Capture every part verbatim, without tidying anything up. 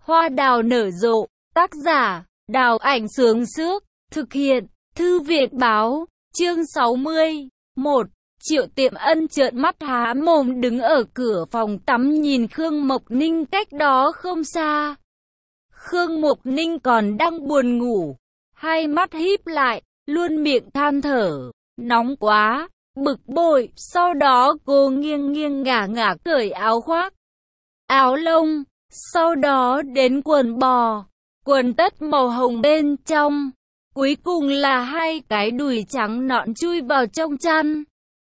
Hoa đào nở rộ, tác giả, Đào Ảnh Sướng Sước, thực hiện, Thư viện Báo, chương sáu mươi mốt. Triệu Tiệm Ân trợn mắt há mồm đứng ở cửa phòng tắm nhìn Khương Mộc Ninh cách đó không xa. Khương Mộc Ninh còn đang buồn ngủ, hai mắt híp lại, luôn miệng than thở, nóng quá, bực bội. Sau đó cô nghiêng nghiêng ngả ngả cởi áo khoác, áo lông, sau đó đến quần bò, quần tất màu hồng bên trong, cuối cùng là hai cái đùi trắng nõn chui vào trong chăn.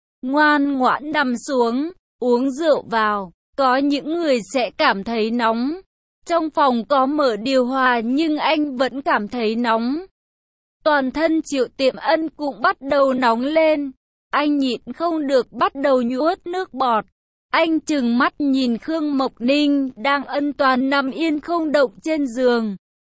Ngoan ngoãn nằm xuống, uống rượu vào. Có những người sẽ cảm thấy nóng. Trong phòng có mở điều hòa nhưng anh vẫn cảm thấy nóng. Toàn thân Triệu Tiệm Ân cũng bắt đầu nóng lên. Anh nhịn không được bắt đầu nhuốt nước bọt. Anh trừng mắt nhìn Khương Mộc Ninh đang ân toàn nằm yên không động trên giường.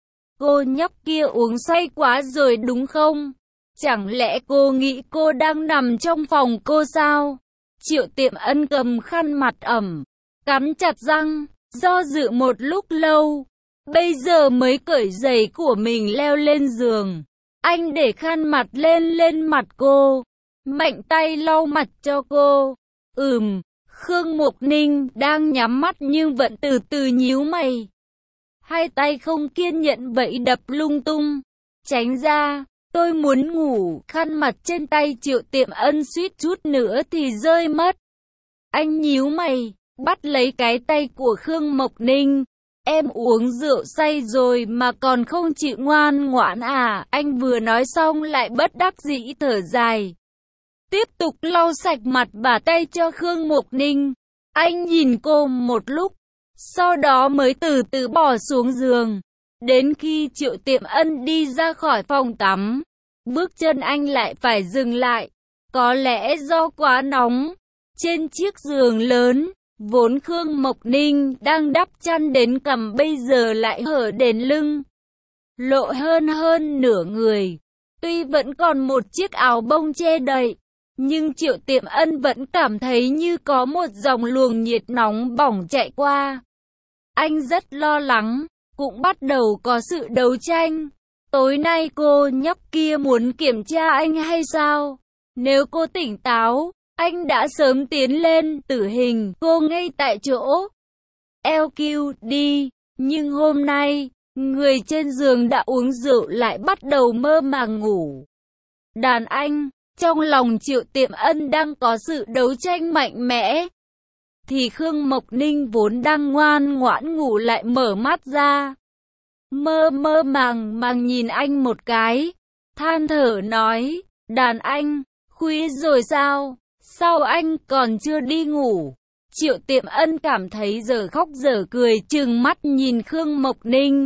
Cô nhóc kia uống say quá rồi đúng không? Chẳng lẽ cô nghĩ cô đang nằm trong phòng cô sao? Triệu Tiệm Ân cầm khăn mặt ẩm, cắn chặt răng, do dự một lúc lâu. Bây giờ mới cởi giày của mình leo lên giường. Anh để khăn mặt lên lên mặt cô, mạnh tay lau mặt cho cô. Ừm, Khương Mộc Ninh đang nhắm mắt nhưng vẫn từ từ nhíu mày. Hai tay không kiên nhẫn vẫy đập lung tung. Tránh ra, tôi muốn ngủ. Khăn mặt trên tay Triệu Tiệm Ân suýt chút nữa thì rơi mất. Anh nhíu mày, bắt lấy cái tay của Khương Mộc Ninh. Em uống rượu say rồi mà còn không chịu ngoan ngoãn à? Anh vừa nói xong lại bất đắc dĩ thở dài. Tiếp tục lau sạch mặt và tay cho Khương Mộc Ninh. Anh nhìn cô một lúc, sau đó mới từ từ bỏ xuống giường. Đến khi Triệu Tiệm Ân đi ra khỏi phòng tắm, bước chân anh lại phải dừng lại. Có lẽ do quá nóng. Trên chiếc giường lớn, vốn Khương Mộc Ninh đang đắp chăn đến cằm bây giờ lại hở đến lưng, lộ hơn hơn nửa người. Tuy vẫn còn một chiếc áo bông che đậy, nhưng Triệu Tiệm Ân vẫn cảm thấy như có một dòng luồng nhiệt nóng bỏng chạy qua. Anh rất lo lắng, cũng bắt đầu có sự đấu tranh. Tối nay cô nhóc kia muốn kiểm tra anh hay sao? Nếu cô tỉnh táo, anh đã sớm tiến lên tử hình cô ngay tại chỗ. lờ quy đi, nhưng hôm nay, người trên giường đã uống rượu lại bắt đầu mơ màng ngủ. Đàn anh, trong lòng Triệu Tiệm Ân đang có sự đấu tranh mạnh mẽ. Thì Khương Mộc Ninh vốn đang ngoan ngoãn ngủ lại mở mắt ra. Mơ mơ màng màng nhìn anh một cái, than thở nói, đàn anh, khuya rồi sao? Sao anh còn chưa đi ngủ? Triệu Tiệm Ân cảm thấy giờ khóc giờ cười trừng mắt nhìn Khương Mộc Ninh.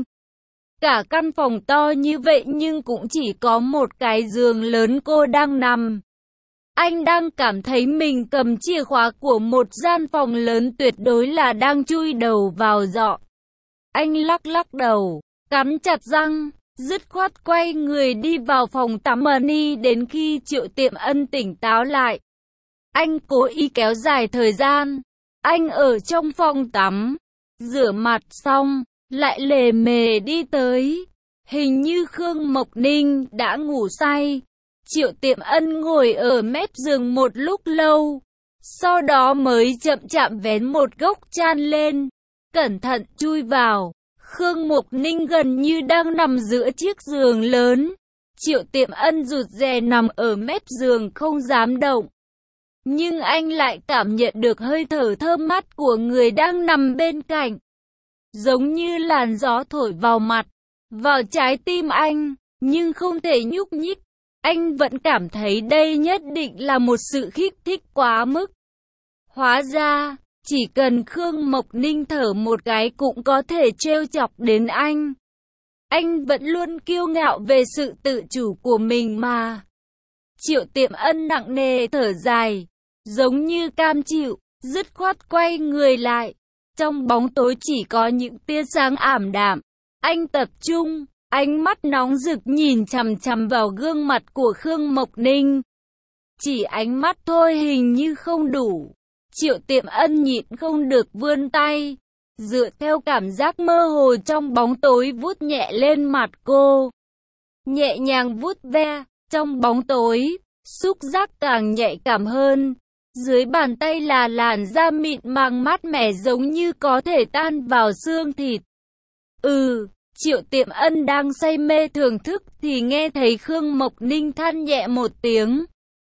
Cả căn phòng to như vậy nhưng cũng chỉ có một cái giường lớn cô đang nằm. Anh đang cảm thấy mình cầm chìa khóa của một gian phòng lớn tuyệt đối là đang chui đầu vào giọ. Anh lắc lắc đầu, cắn chặt răng, dứt khoát quay người đi vào phòng tắm mani đến khi Triệu Tiệm Ân tỉnh táo lại. Anh cố ý kéo dài thời gian. Anh ở trong phòng tắm, rửa mặt xong, lại lề mề đi tới. Hình như Khương Mộc Ninh đã ngủ say. Triệu Tiệm Ân ngồi ở mép giường một lúc lâu, sau đó mới chậm chạm vén một góc chăn lên, cẩn thận chui vào. Khương Mộc Ninh gần như đang nằm giữa chiếc giường lớn. Triệu Tiệm Ân rụt rè nằm ở mép giường không dám động. Nhưng anh lại cảm nhận được hơi thở thơm mát của người đang nằm bên cạnh. Giống như làn gió thổi vào mặt, vào trái tim anh, nhưng không thể nhúc nhích. Anh vẫn cảm thấy đây nhất định là một sự kích thích quá mức. Hóa ra, chỉ cần Khương Mộc Ninh thở một cái cũng có thể trêu chọc đến anh. Anh vẫn luôn kiêu ngạo về sự tự chủ của mình mà. Triệu Tiệm Ân nặng nề thở dài, giống như cam chịu, dứt khoát quay người lại. Trong bóng tối chỉ có những tia sáng ảm đạm. Anh tập trung, ánh mắt nóng rực nhìn chằm chằm vào gương mặt của Khương Mộc Ninh. Chỉ ánh mắt thôi hình như không đủ. Triệu Tiệm Ân nhịn không được vươn tay, dựa theo cảm giác mơ hồ trong bóng tối vuốt nhẹ lên mặt cô. Nhẹ nhàng vuốt ve, trong bóng tối, xúc giác càng nhạy cảm hơn. Dưới bàn tay là làn da mịn màng mát mẻ giống như có thể tan vào xương thịt. Ừ, Triệu Tiệm Ân đang say mê thưởng thức thì nghe thấy Khương Mộc Ninh than nhẹ một tiếng.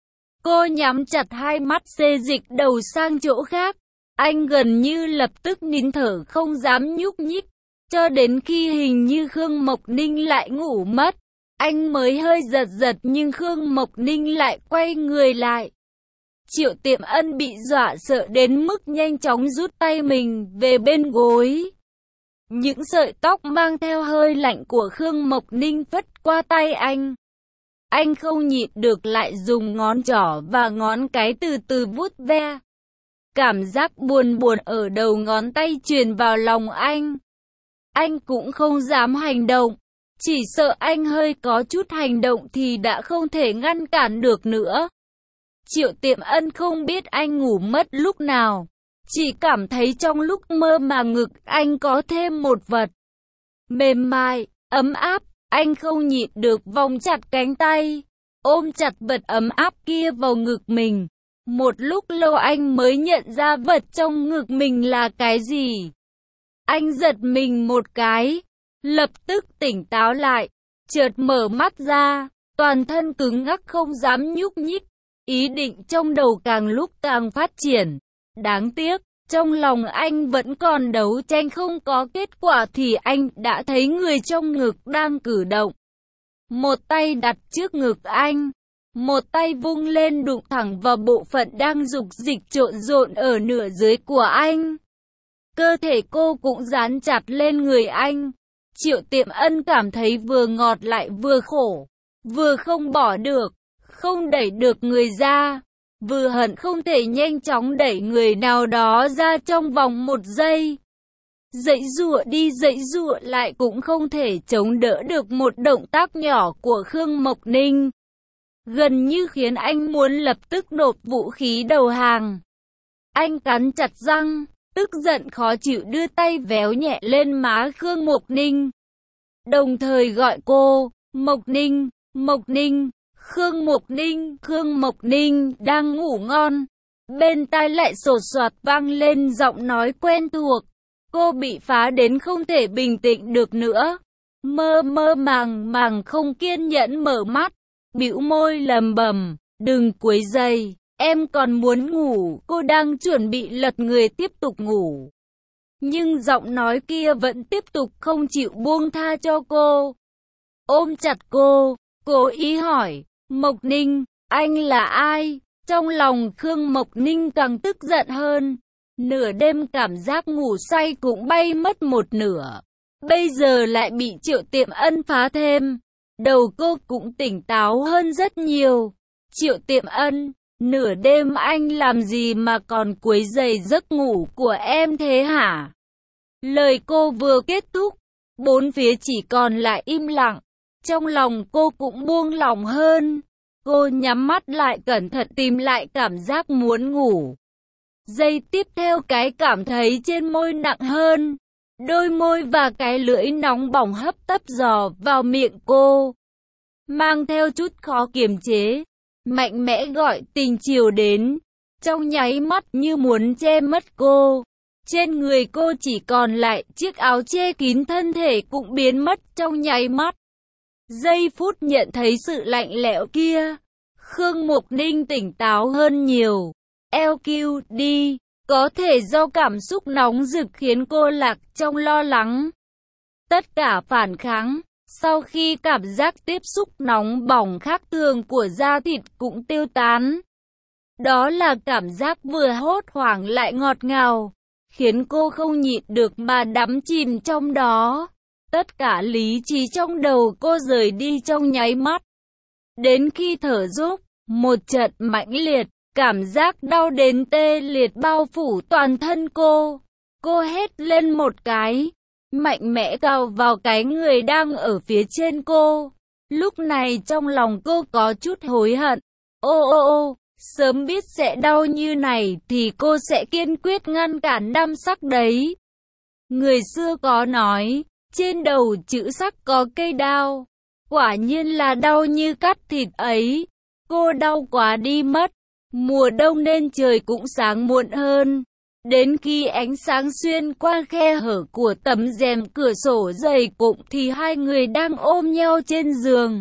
Cô nhắm chặt hai mắt xê dịch đầu sang chỗ khác. Anh gần như lập tức nín thở không dám nhúc nhích. Cho đến khi hình như Khương Mộc Ninh lại ngủ mất, anh mới hơi giật giật nhưng Khương Mộc Ninh lại quay người lại. Triệu Tiệm Ân bị dọa sợ đến mức nhanh chóng rút tay mình về bên gối. Những sợi tóc mang theo hơi lạnh của Khương Mộc Ninh phất qua tay anh. Anh không nhịn được lại dùng ngón trỏ và ngón cái từ từ vuốt ve. Cảm giác buồn buồn ở đầu ngón tay truyền vào lòng anh. Anh cũng không dám hành động. Chỉ sợ anh hơi có chút hành động thì đã không thể ngăn cản được nữa. Triệu Tiệm Ân không biết anh ngủ mất lúc nào. Chỉ cảm thấy trong lúc mơ mà ngực anh có thêm một vật mềm mại, ấm áp. Anh không nhịn được vòng chặt cánh tay, ôm chặt vật ấm áp kia vào ngực mình. Một lúc lâu anh mới nhận ra vật trong ngực mình là cái gì. Anh giật mình một cái, lập tức tỉnh táo lại, chợt mở mắt ra, toàn thân cứng ngắc không dám nhúc nhích. Ý định trong đầu càng lúc càng phát triển. Đáng tiếc, trong lòng anh vẫn còn đấu tranh không có kết quả thì anh đã thấy người trong ngực đang cử động. Một tay đặt trước ngực anh, một tay vung lên đụng thẳng vào bộ phận đang dục dịch trộn rộn ở nửa dưới của anh. Cơ thể cô cũng dán chặt lên người anh. Triệu Tiệm Ân cảm thấy vừa ngọt lại vừa khổ, vừa không bỏ được, không đẩy được người ra, vừa hận không thể nhanh chóng đẩy người nào đó ra trong vòng một giây. Dãy giụa đi dãy giụa lại cũng không thể chống đỡ được một động tác nhỏ của Khương Mộc Ninh. Gần như khiến anh muốn lập tức nộp vũ khí đầu hàng. Anh cắn chặt răng, tức giận khó chịu đưa tay véo nhẹ lên má Khương Mộc Ninh. Đồng thời gọi cô, Mộc Ninh, Mộc Ninh. Khương Mộc Ninh, Khương Mộc Ninh đang ngủ ngon. Bên tai lại sột soạt vang lên giọng nói quen thuộc. Cô bị phá đến không thể bình tĩnh được nữa. Mơ mơ màng màng không kiên nhẫn mở mắt, bĩu môi lầm bầm, đừng quấy rầy, em còn muốn ngủ. Cô đang chuẩn bị lật người tiếp tục ngủ. Nhưng giọng nói kia vẫn tiếp tục không chịu buông tha cho cô. Ôm chặt cô, cố ý hỏi, Mộc Ninh, anh là ai? Trong lòng Khương Mộc Ninh càng tức giận hơn. Nửa đêm cảm giác ngủ say cũng bay mất một nửa. Bây giờ lại bị Triệu Tiệm Ân phá thêm. Đầu cô cũng tỉnh táo hơn rất nhiều. Triệu Tiệm Ân, nửa đêm anh làm gì mà còn quấy rầy giấc ngủ của em thế hả? Lời cô vừa kết thúc, bốn phía chỉ còn lại im lặng. Trong lòng cô cũng buông lỏng hơn. Cô nhắm mắt lại cẩn thận tìm lại cảm giác muốn ngủ. Giây tiếp theo cái cảm thấy trên môi nặng hơn. Đôi môi và cái lưỡi nóng bỏng hấp tấp dò vào miệng cô. Mang theo chút khó kiềm chế. Mạnh mẽ gọi tình chiều đến. Trong nháy mắt như muốn che mất cô. Trên người cô chỉ còn lại chiếc áo che kín thân thể cũng biến mất trong nháy mắt. Giây phút nhận thấy sự lạnh lẽo kia, Khương Mộc Ninh tỉnh táo hơn nhiều. lờ quy đê, có thể do cảm xúc nóng rực khiến cô lạc trong lo lắng. Tất cả phản kháng, sau khi cảm giác tiếp xúc nóng bỏng khác thường của da thịt cũng tiêu tán. Đó là cảm giác vừa hốt hoảng lại ngọt ngào, khiến cô không nhịn được mà đắm chìm trong đó. Tất cả lý trí trong đầu cô rời đi trong nháy mắt. Đến khi thở dốc, một trận mãnh liệt, cảm giác đau đến tê liệt bao phủ toàn thân cô. Cô hét lên một cái, mạnh mẽ cào vào cái người đang ở phía trên cô. Lúc này trong lòng cô có chút hối hận. Ô ô ô, sớm biết sẽ đau như này thì cô sẽ kiên quyết ngăn cản đam sắc đấy. Người xưa có nói, trên đầu chữ sắc có cây đao. Quả nhiên là đau như cắt thịt ấy. Cô đau quá đi mất. Mùa đông nên trời cũng sáng muộn hơn. Đến khi ánh sáng xuyên qua khe hở của tấm rèm cửa sổ dày cộm thì hai người đang ôm nhau trên giường.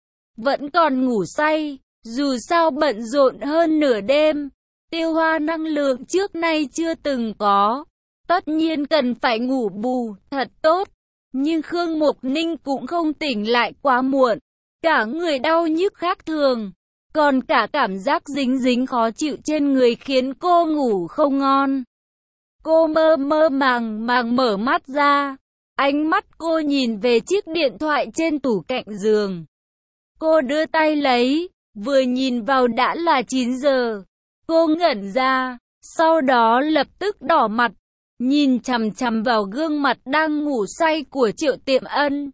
Vẫn còn ngủ say, dù sao bận rộn hơn nửa đêm. Tiêu hoa năng lượng trước nay chưa từng có. Tất nhiên cần phải ngủ bù, thật tốt. Nhưng Khương Mộc Ninh cũng không tỉnh lại quá muộn. Cả người đau nhức khác thường. Còn cả cảm giác dính dính khó chịu trên người khiến cô ngủ không ngon. Cô mơ mơ màng màng mở mắt ra. Ánh mắt cô nhìn về chiếc điện thoại trên tủ cạnh giường. Cô đưa tay lấy, vừa nhìn vào đã là chín giờ. Cô ngẩn ra, sau đó lập tức đỏ mặt, nhìn chằm chằm vào gương mặt đang ngủ say của Triệu Tiệm Ân.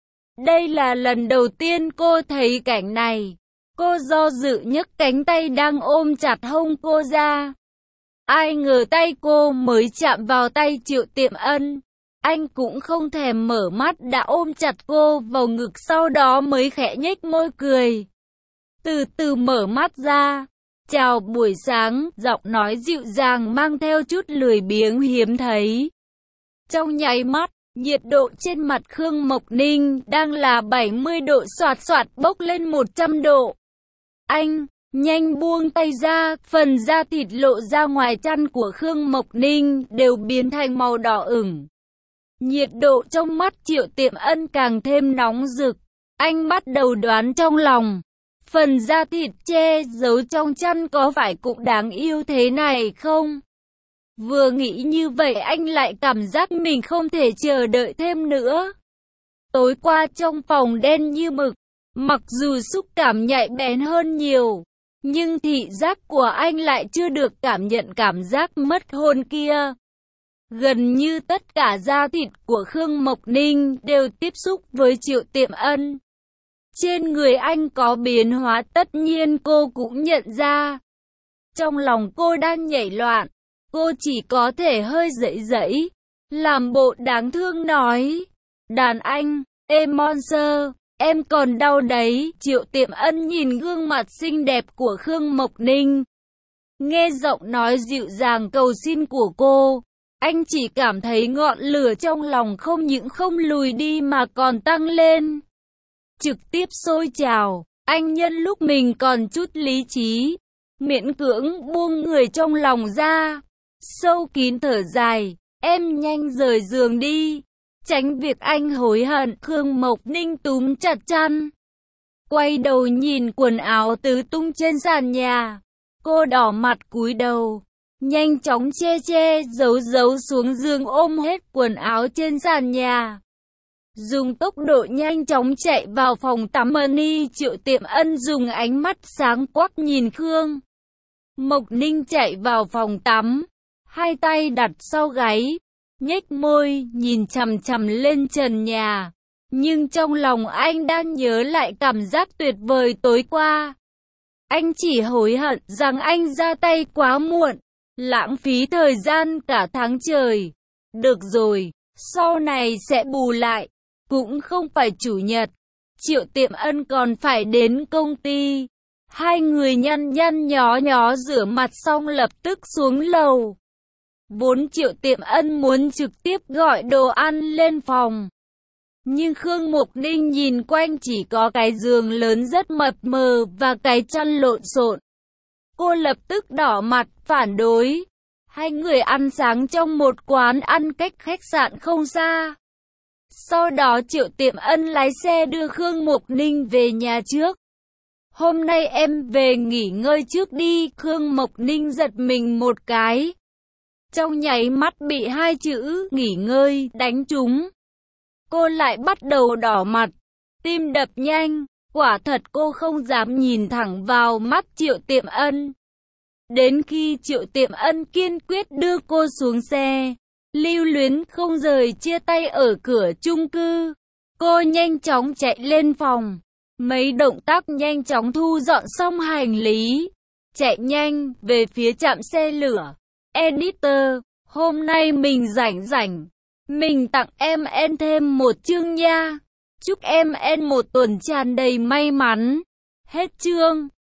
Đây là lần đầu tiên cô thấy cảnh này. Cô do dự nhấc cánh tay đang ôm chặt hông cô ra. Ai ngờ tay cô mới chạm vào tay Triệu Tiệm Ân. Anh cũng không thèm mở mắt đã ôm chặt cô vào ngực, sau đó mới khẽ nhếch môi cười. Từ từ mở mắt ra. Chào buổi sáng, giọng nói dịu dàng mang theo chút lười biếng hiếm thấy. Trong nháy mắt, nhiệt độ trên mặt Khương Mộc Ninh đang là bảy mươi độ xoạt xoạt bốc lên một trăm độ. Anh, nhanh buông tay ra, phần da thịt lộ ra ngoài chăn của Khương Mộc Ninh đều biến thành màu đỏ ửng. Nhiệt độ trong mắt Triệu Tiệm Ân càng thêm nóng rực. Anh bắt đầu đoán trong lòng. Phần da thịt che giấu trong chăn có phải cũng đáng yêu thế này không? Vừa nghĩ như vậy anh lại cảm giác mình không thể chờ đợi thêm nữa. Tối qua trong phòng đen như mực, mặc dù xúc cảm nhạy bén hơn nhiều, nhưng thị giác của anh lại chưa được cảm nhận cảm giác mất hồn kia. Gần như tất cả da thịt của Khương Mộc Ninh đều tiếp xúc với Triệu Tiệm Ân. Trên người anh có biến hóa tất nhiên cô cũng nhận ra. Trong lòng cô đang nhảy loạn, cô chỉ có thể hơi dãy dãy, làm bộ đáng thương nói. Đàn anh, ê Monster, em còn đau đấy. Triệu Tiệm Ân nhìn gương mặt xinh đẹp của Khương Mộc Ninh. Nghe giọng nói dịu dàng cầu xin của cô, anh chỉ cảm thấy ngọn lửa trong lòng không những không lùi đi mà còn tăng lên. Trực tiếp sôi trào, anh nhân lúc mình còn chút lý trí, miễn cưỡng buông người trong lòng ra, sâu kín thở dài, em nhanh rời giường đi, tránh việc anh hối hận. Khương Mộc Ninh túm chặt chăn, quay đầu nhìn quần áo tứ tung trên sàn nhà, cô đỏ mặt cúi đầu, nhanh chóng che che giấu giấu xuống giường ôm hết quần áo trên sàn nhà. Dùng tốc độ nhanh chóng chạy vào phòng tắm Mani. Triệu Tiệm Ân dùng ánh mắt sáng quắc nhìn Khương Mộc Ninh chạy vào phòng tắm, hai tay đặt sau gáy, nhếch môi nhìn chằm chằm lên trần nhà. Nhưng trong lòng anh đang nhớ lại cảm giác tuyệt vời tối qua. Anh chỉ hối hận rằng anh ra tay quá muộn, lãng phí thời gian cả tháng trời. Được rồi, sau này sẽ bù lại. Cũng không phải chủ nhật, Triệu Tiệm Ân còn phải đến công ty. Hai người nhăn nhăn nhó nhó rửa mặt xong lập tức xuống lầu. Vốn Triệu Tiệm Ân muốn trực tiếp gọi đồ ăn lên phòng. Nhưng Khương Mộc Ninh nhìn quanh chỉ có cái giường lớn rất mập mờ và cái chăn lộn xộn. Cô lập tức đỏ mặt phản đối. Hai người ăn sáng trong một quán ăn cách khách sạn không xa. Sau đó Triệu Tiệm Ân lái xe đưa Khương Mộc Ninh về nhà trước. Hôm nay em về nghỉ ngơi trước đi. Khương Mộc Ninh giật mình một cái. Trong nháy mắt bị hai chữ nghỉ ngơi đánh trúng. Cô lại bắt đầu đỏ mặt, tim đập nhanh. Quả thật cô không dám nhìn thẳng vào mắt Triệu Tiệm Ân. Đến khi Triệu Tiệm Ân kiên quyết đưa cô xuống xe, lưu luyến không rời chia tay ở cửa chung cư, cô nhanh chóng chạy lên phòng. Mấy động tác nhanh chóng thu dọn xong hành lý, chạy nhanh về phía trạm xe lửa. Editor, hôm nay mình rảnh rảnh, Mình tặng em en thêm một chương nha. Chúc em en một tuần tràn đầy may mắn. Hết chương.